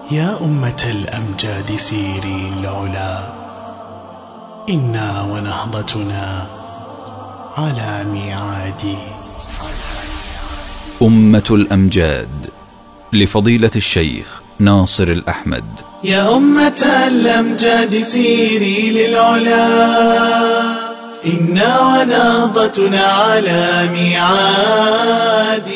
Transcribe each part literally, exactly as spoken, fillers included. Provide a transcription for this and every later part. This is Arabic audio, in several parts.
يا أمة الأمجاد سيري العلا، إنا ونهضتنا على ميعاد. أمة الأمجاد لفضيلة الشيخ ناصر الأحمد. يا أمة الأمجاد سيري للعلا، إنا ونهضتنا على ميعاد.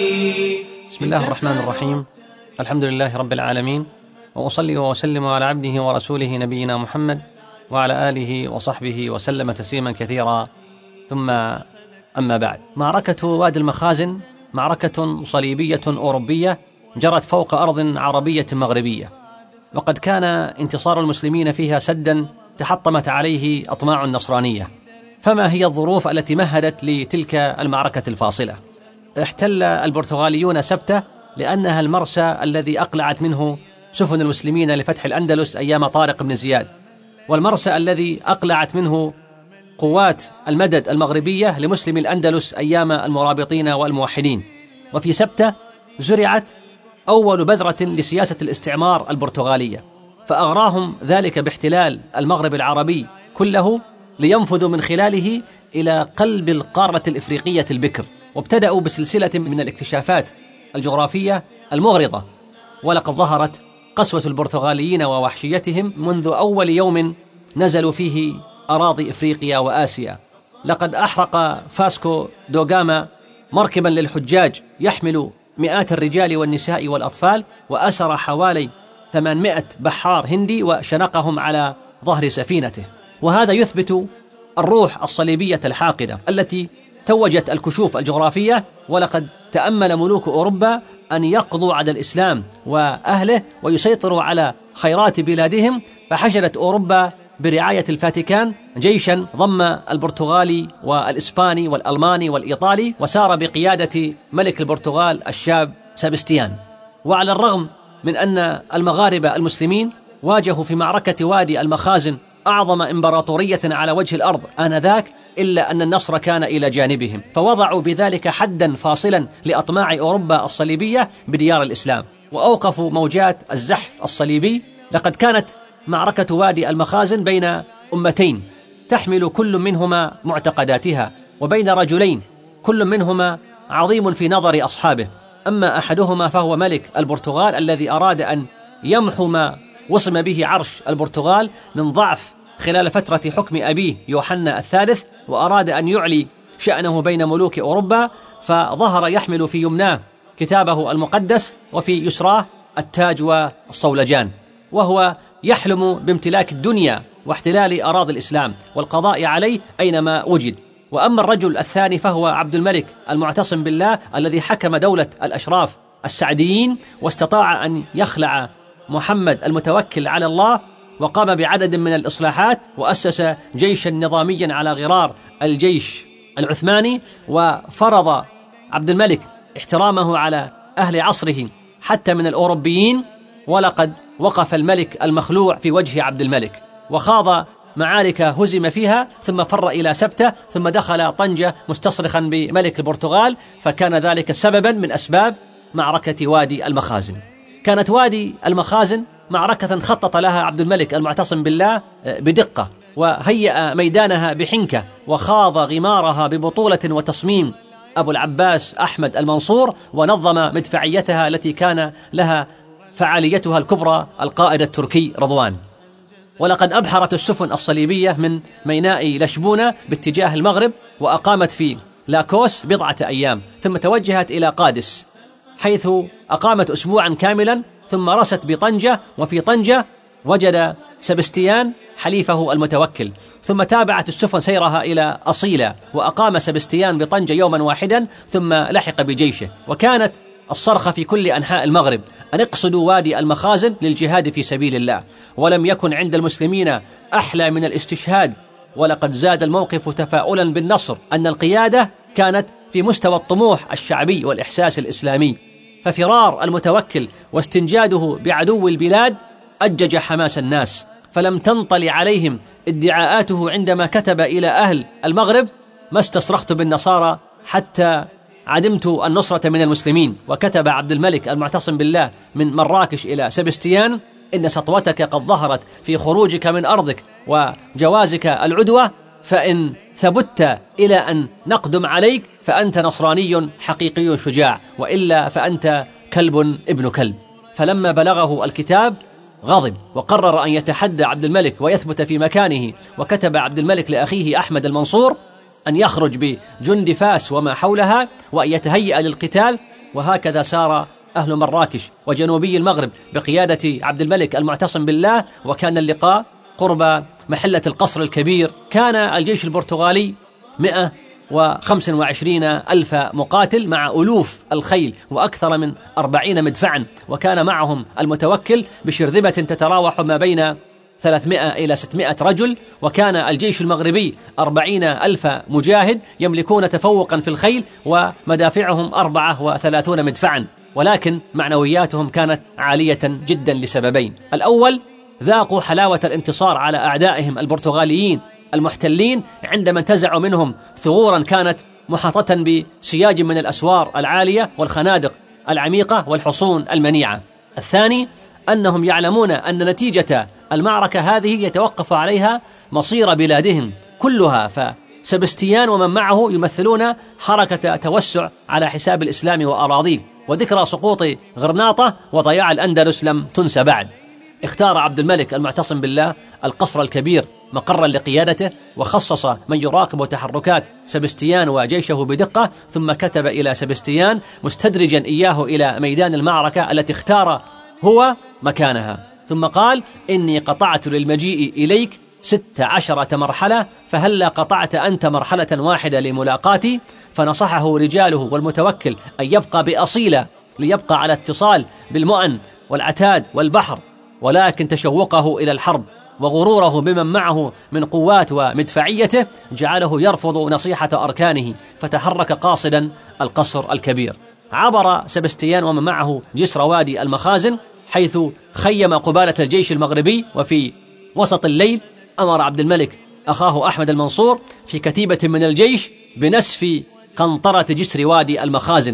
بسم الله الرحمن الرحيم، الحمد لله رب العالمين، وأصلي وأسلم على عبده ورسوله نبينا محمد وعلى آله وصحبه وسلم تسليما كثيرا، ثم أما بعد. معركة وادي المخازن معركة صليبية أوروبية جرت فوق أرض عربية مغربية، وقد كان انتصار المسلمين فيها سدا تحطمت عليه أطماع النصرانية. فما هي الظروف التي مهدت لتلك المعركة الفاصلة؟ احتل البرتغاليون سبتة لأنها المرسى الذي أقلعت منه سفن المسلمين لفتح الأندلس أيام طارق بن زياد، والمرسى الذي أقلعت منه قوات المدد المغربية لمسلم الأندلس أيام المرابطين والموحدين. وفي سبتة زرعت أول بذرة لسياسة الاستعمار البرتغالية، فأغراهم ذلك باحتلال المغرب العربي كله لينفذوا من خلاله إلى قلب القارة الإفريقية البكر، وابتدأوا بسلسلة من الاكتشافات الجغرافية المغرضة. ولقد ظهرت قسوة البرتغاليين ووحشيتهم منذ أول يوم نزلوا فيه أراضي إفريقيا وآسيا. لقد أحرق فاسكو دوغاما مركبا للحجاج يحمل مئات الرجال والنساء والأطفال، وأسر حوالي ثمانمائة بحار هندي وشنقهم على ظهر سفينته. وهذا يثبت الروح الصليبية الحاقدة التي توجت الكشوف الجغرافية. ولقد تأمل ملوك أوروبا أن يقضوا على الإسلام وأهله ويسيطروا على خيرات بلادهم، فحشدت أوروبا برعاية الفاتيكان جيشا ضم البرتغالي والإسباني والألماني والإيطالي، وسار بقيادة ملك البرتغال الشاب سبستيان. وعلى الرغم من أن المغاربة المسلمين واجهوا في معركة وادي المخازن أعظم إمبراطورية على وجه الأرض آنذاك، إلا أن النصر كان إلى جانبهم، فوضعوا بذلك حدا فاصلا لأطماع أوروبا الصليبية بديار الإسلام، وأوقفوا موجات الزحف الصليبي. لقد كانت معركة وادي المخازن بين أمتين تحمل كل منهما معتقداتها، وبين رجلين كل منهما عظيم في نظر أصحابه. أما أحدهما فهو ملك البرتغال الذي أراد أن يمحو ما وصم به عرش البرتغال من ضعف خلال فترة حكم أبيه يوحنا الثالث، وأراد أن يعلي شأنه بين ملوك أوروبا، فظهر يحمل في يمناه كتابه المقدس وفي يسراه التاج والصولجان، وهو يحلم بامتلاك الدنيا واحتلال أراضي الإسلام والقضاء عليه أينما وجد. وأما الرجل الثاني فهو عبد الملك المعتصم بالله الذي حكم دولة الأشراف السعديين، واستطاع أن يخلع محمد المتوكل على الله، وقام بعدد من الإصلاحات، وأسس جيشا نظاميا على غرار الجيش العثماني. وفرض عبد الملك احترامه على أهل عصره حتى من الأوروبيين. ولقد وقف الملك المخلوع في وجه عبد الملك وخاض معارك هزم فيها، ثم فر إلى سبتة، ثم دخل طنجة مستصرخا بملك البرتغال، فكان ذلك سببا من أسباب معركة وادي المخازن. كانت وادي المخازن معركة خطط لها عبد الملك المعتصم بالله بدقة، وهيأ ميدانها بحنكة، وخاض غمارها ببطولة وتصميم أبو العباس أحمد المنصور، ونظم مدفعيتها التي كان لها فعاليتها الكبرى القائد التركي رضوان. ولقد أبحرت السفن الصليبية من ميناء لشبونة باتجاه المغرب، وأقامت في لاكوس بضعة أيام، ثم توجهت إلى قادس حيث أقامت أسبوعا كاملا، ثم رست بطنجة. وفي طنجة وجد سبستيان حليفه المتوكل، ثم تابعت السفن سيرها إلى أصيلة، وأقام سبستيان بطنجة يوما واحدا، ثم لحق بجيشه. وكانت الصرخة في كل أنحاء المغرب أن اقصدوا وادي المخازن للجهاد في سبيل الله، ولم يكن عند المسلمين أحلى من الاستشهاد. ولقد زاد الموقف تفاؤلا بالنصر أن القيادة كانت في مستوى الطموح الشعبي والإحساس الإسلامي، ففرار المتوكل واستنجاده بعدو البلاد أجج حماس الناس، فلم تنطلي عليهم ادعاءاته عندما كتب إلى أهل المغرب: ما استصرخت بالنصارى حتى عدمت النصرة من المسلمين. وكتب عبد الملك المعتصم بالله من مراكش إلى سبستيان: إن سطوتك قد ظهرت في خروجك من أرضك وجوازك العدوة، فإن ثبت إلى أن نقدم عليك فأنت نصراني حقيقي شجاع، وإلا فأنت كلب ابن كلب. فلما بلغه الكتاب غضب وقرر أن يتحدى عبد الملك ويثبت في مكانه، وكتب عبد الملك لأخيه أحمد المنصور أن يخرج بجند فاس وما حولها وأن يتهيأ للقتال. وهكذا سار أهل مراكش وجنوبي المغرب بقيادة عبد الملك المعتصم بالله، وكان اللقاء قرب محلة القصر الكبير. كان الجيش البرتغالي مئة وخمسة وعشرين ألف مقاتل مع ألوف الخيل وأكثر من أربعين مدفعا، وكان معهم المتوكل بشرذمة تتراوح ما بين ثلاثمائة إلى ستمائة رجل. وكان الجيش المغربي أربعين ألف مجاهد يملكون تفوقا في الخيل، ومدافعهم أربعة وثلاثون مدفعا، ولكن معنوياتهم كانت عالية جدا لسببين. الأول، ذاقوا حلاوة الانتصار على أعدائهم البرتغاليين المحتلين عندما انتزعوا منهم ثغورا كانت محاطة بسياج من الأسوار العالية والخنادق العميقة والحصون المنيعة. الثاني، أنهم يعلمون أن نتيجة المعركة هذه يتوقف عليها مصير بلادهم كلها، فسبستيان ومن معه يمثلون حركة توسع على حساب الإسلام وأراضيه، وذكرى سقوط غرناطة وضياع الأندلس لم تنسى بعد. اختار عبد الملك المعتصم بالله القصر الكبير مقرا لقيادته، وخصص من يراقب تحركات سبستيان وجيشه بدقة، ثم كتب إلى سبستيان مستدرجا إياه إلى ميدان المعركة التي اختار هو مكانها، ثم قال: إني قطعت للمجيء إليك ست عشرة مرحلة، فهلا قطعت أنت مرحلة واحدة لملاقاتي؟ فنصحه رجاله والمتوكل أن يبقى بأصيلة ليبقى على اتصال بالمؤن والعتاد والبحر، ولكن تشوقه إلى الحرب وغروره بمن معه من قوات ومدفعيته جعله يرفض نصيحة أركانه، فتحرك قاصدا القصر الكبير. عبر سبستيان ومن معه جسر وادي المخازن، حيث خيم قبالة الجيش المغربي. وفي وسط الليل أمر عبد الملك أخاه أحمد المنصور في كتيبة من الجيش بنسف قنطرة جسر وادي المخازن،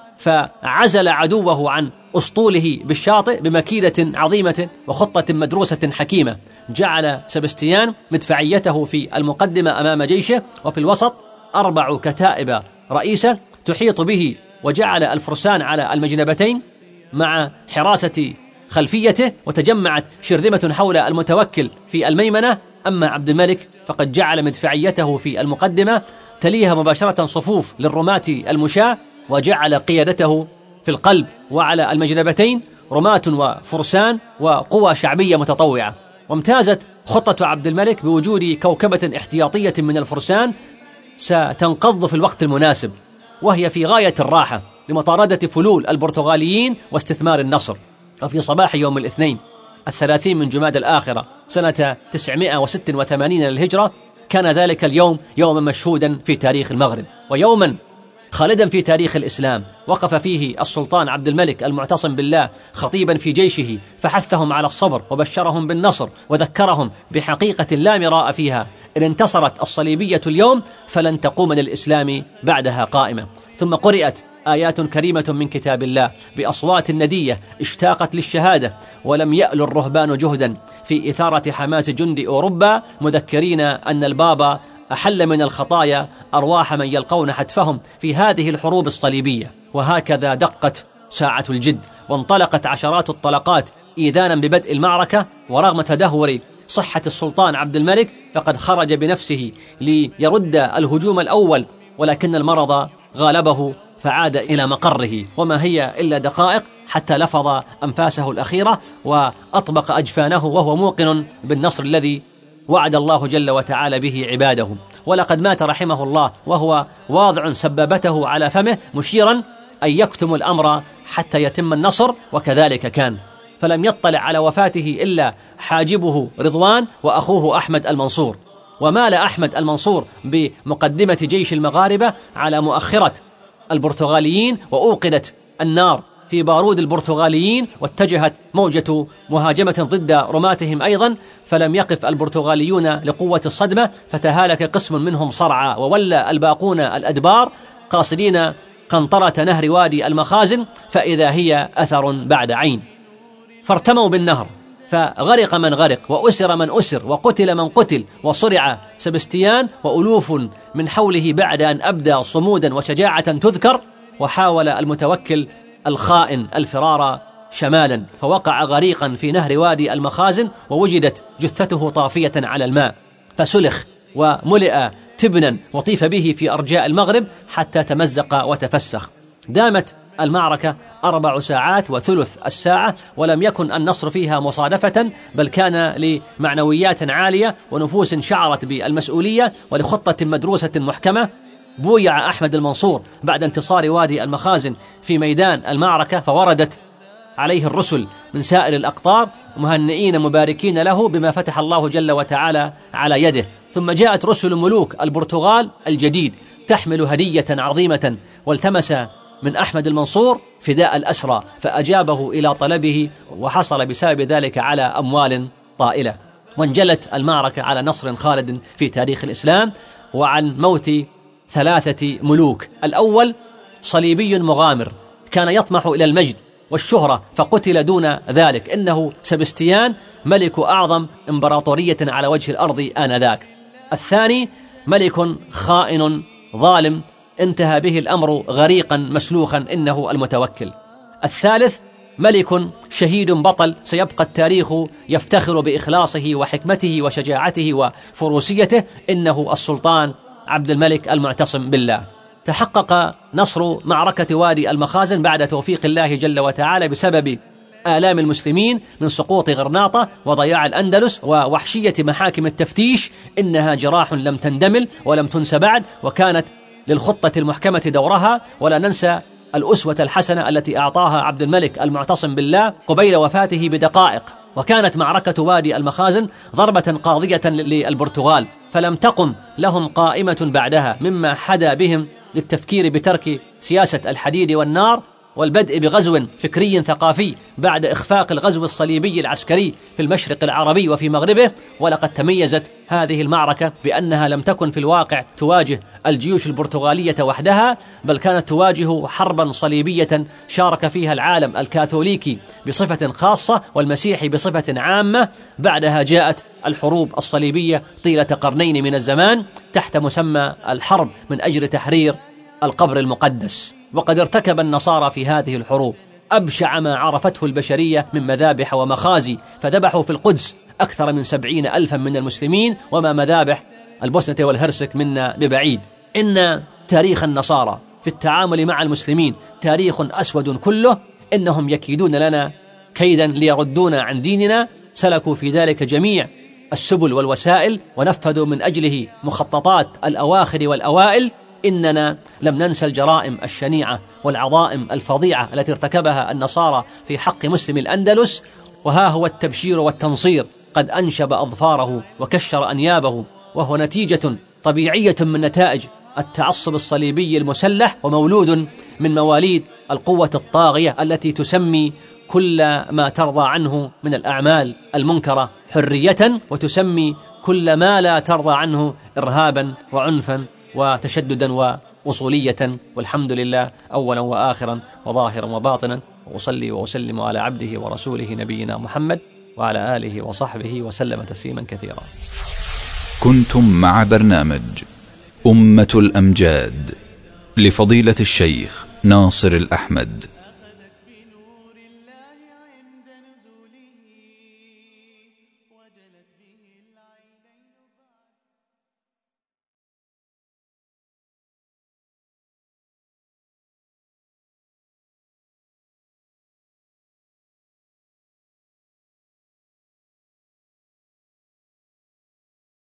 فعزل عدوه عن أسطوله بالشاطئ بمكيدة عظيمة وخطة مدروسة حكيمة. جعل سبستيان مدفعيته في المقدمة أمام جيشه، وفي الوسط أربع كتائب رئيسة تحيط به، وجعل الفرسان على المجنبتين مع حراسة خلفيته، وتجمعت شرذمة حول المتوكل في الميمنة. أما عبد الملك فقد جعل مدفعيته في المقدمة، تليها مباشرة صفوف للرماة المشاة، وجعل قيادته في القلب وعلى المجنبتين رماة وفرسان وقوى شعبية متطوعة. وامتازت خطة عبد الملك بوجود كوكبة احتياطية من الفرسان ستنقض في الوقت المناسب، وهي في غاية الراحة لمطاردة فلول البرتغاليين واستثمار النصر. وفي صباح يوم الاثنين الثلاثين من جماد الآخرة سنة تسعمائة وستة وثمانين للهجرة، كان ذلك اليوم يوما مشهودا في تاريخ المغرب، ويوما خالدا في تاريخ الإسلام. وقف فيه السلطان عبد الملك المعتصم بالله خطيبا في جيشه، فحثهم على الصبر وبشرهم بالنصر، وذكرهم بحقيقة لا مراء فيها: إن انتصرت الصليبية اليوم فلن تقوم للإسلام بعدها قائمة. ثم قرأت آيات كريمة من كتاب الله بأصوات ندية اشتاقت للشهادة، ولم يأل الرهبان جهدا في إثارة حماس جند أوروبا، مذكرين أن البابا أحل من الخطايا أرواح من يلقون حتفهم في هذه الحروب الصليبية. وهكذا دقت ساعة الجد، وانطلقت عشرات الطلقات إيذانا ببدء المعركة. ورغم تدهور صحة السلطان عبد الملك فقد خرج بنفسه ليرد الهجوم الأول، ولكن المرض غالبه فعاد إلى مقره، وما هي إلا دقائق حتى لفظ أنفاسه الأخيرة وأطبق أجفانه، وهو موقن بالنصر الذي وعد الله جل وتعالى به عباده. ولقد مات رحمه الله وهو واضع سبابته على فمه مشيرا أن يكتم الأمر حتى يتم النصر، وكذلك كان. فلم يطلع على وفاته إلا حاجبه رضوان وأخوه أحمد المنصور. ومال أحمد المنصور بمقدمة جيش المغاربة على مؤخرة البرتغاليين، وأوقدت النار في بارود البرتغاليين، واتجهت موجة مهاجمة ضد رماتهم أيضا، فلم يقف البرتغاليون لقوة الصدمة، فتهالك قسم منهم صرعى، وولى الباقون الأدبار قاصدين قنطرة نهر وادي المخازن، فإذا هي أثر بعد عين. فارتموا بالنهر فغرق من غرق، وأسر من أسر، وقتل من قتل، وصرع سبستيان وألوف من حوله بعد أن أبدى صمودا وشجاعة تذكر. وحاول المتوكل الخائن الفرار شمالا، فوقع غريقا في نهر وادي المخازن، ووجدت جثته طافية على الماء، فسلخ وملئ تبنا وطيف به في أرجاء المغرب حتى تمزق وتفسخ. دامت المعركة أربع ساعات وثلث الساعة، ولم يكن النصر فيها مصادفة، بل كان لمعنويات عالية ونفوس شعرت بالمسؤولية ولخطة مدروسة محكمة. بويع أحمد المنصور بعد انتصار وادي المخازن في ميدان المعركة، فوردت عليه الرسل من سائر الأقطار مهنئين مباركين له بما فتح الله جل وتعالى على يده. ثم جاءت رسل ملوك البرتغال الجديد تحمل هدية عظيمة، والتمس من أحمد المنصور فداء الأسرى، فأجابه إلى طلبه، وحصل بسبب ذلك على أموال طائلة. وانجلت المعركة على نصر خالد في تاريخ الإسلام، وعن موت ثلاثة ملوك. الأول صليبي مغامر كان يطمح إلى المجد والشهرة فقتل دون ذلك، إنه سبستيان ملك أعظم إمبراطورية على وجه الأرض آنذاك. الثاني ملك خائن ظالم انتهى به الأمر غريقا مسلوخا، إنه المتوكل. الثالث ملك شهيد بطل سيبقى التاريخ يفتخر بإخلاصه وحكمته وشجاعته وفروسيته، إنه السلطان عبد الملك المعتصم بالله. تحقق نصر معركة وادي المخازن بعد توفيق الله جل وتعالى بسبب آلام المسلمين من سقوط غرناطة وضياع الأندلس ووحشية محاكم التفتيش، إنها جراح لم تندمل ولم تنس بعد، وكانت للخطة المحكمة دورها. ولا ننسى الأسوة الحسنة التي أعطاها عبد الملك المعتصم بالله قبيل وفاته بدقائق. وكانت معركة وادي المخازن ضربة قاضية للبرتغال، فلم تقم لهم قائمة بعدها، مما حدا بهم للتفكير بترك سياسة الحديد والنار والبدء بغزو فكري ثقافي بعد إخفاق الغزو الصليبي العسكري في المشرق العربي وفي مغربه. ولقد تميزت هذه المعركة بأنها لم تكن في الواقع تواجه الجيوش البرتغالية وحدها، بل كانت تواجه حربا صليبية شارك فيها العالم الكاثوليكي بصفة خاصة والمسيحي بصفة عامة. بعدها جاءت الحروب الصليبية طيلة قرنين من الزمان تحت مسمى الحرب من أجل تحرير القبر المقدس. وقد ارتكب النصارى في هذه الحروب أبشع ما عرفته البشرية من مذابح ومخازي، فذبحوا في القدس أكثر من سبعين ألفا من المسلمين، وما مذابح البوسنة والهرسك منا ببعيد. إن تاريخ النصارى في التعامل مع المسلمين تاريخ أسود كله، إنهم يكيدون لنا كيدا ليردونا عن ديننا، سلكوا في ذلك جميع السبل والوسائل ونفذوا من أجله مخططات الأواخر والأوائل. إننا لم ننسى الجرائم الشنيعة والعظائم الفظيعة التي ارتكبها النصارى في حق مسلم الأندلس، وها هو التبشير والتنصير قد أنشب أظفاره وكشر أنيابه، وهو نتيجة طبيعية من نتائج التعصب الصليبي المسلح، ومولود من مواليد القوة الطاغية التي تسمي كل ما ترضى عنه من الأعمال المنكرة حرية، وتسمي كل ما لا ترضى عنه إرهابا وعنفا وتشددا ووصولية. والحمد لله أولا وآخرا وظاهرا وباطنا، وأصلي وأسلم على عبده ورسوله نبينا محمد وعلى آله وصحبه وسلم تسليما كثيرا. كنتم مع برنامج أمة الأمجاد لفضيلة الشيخ ناصر الأحمد. وجلت به العين.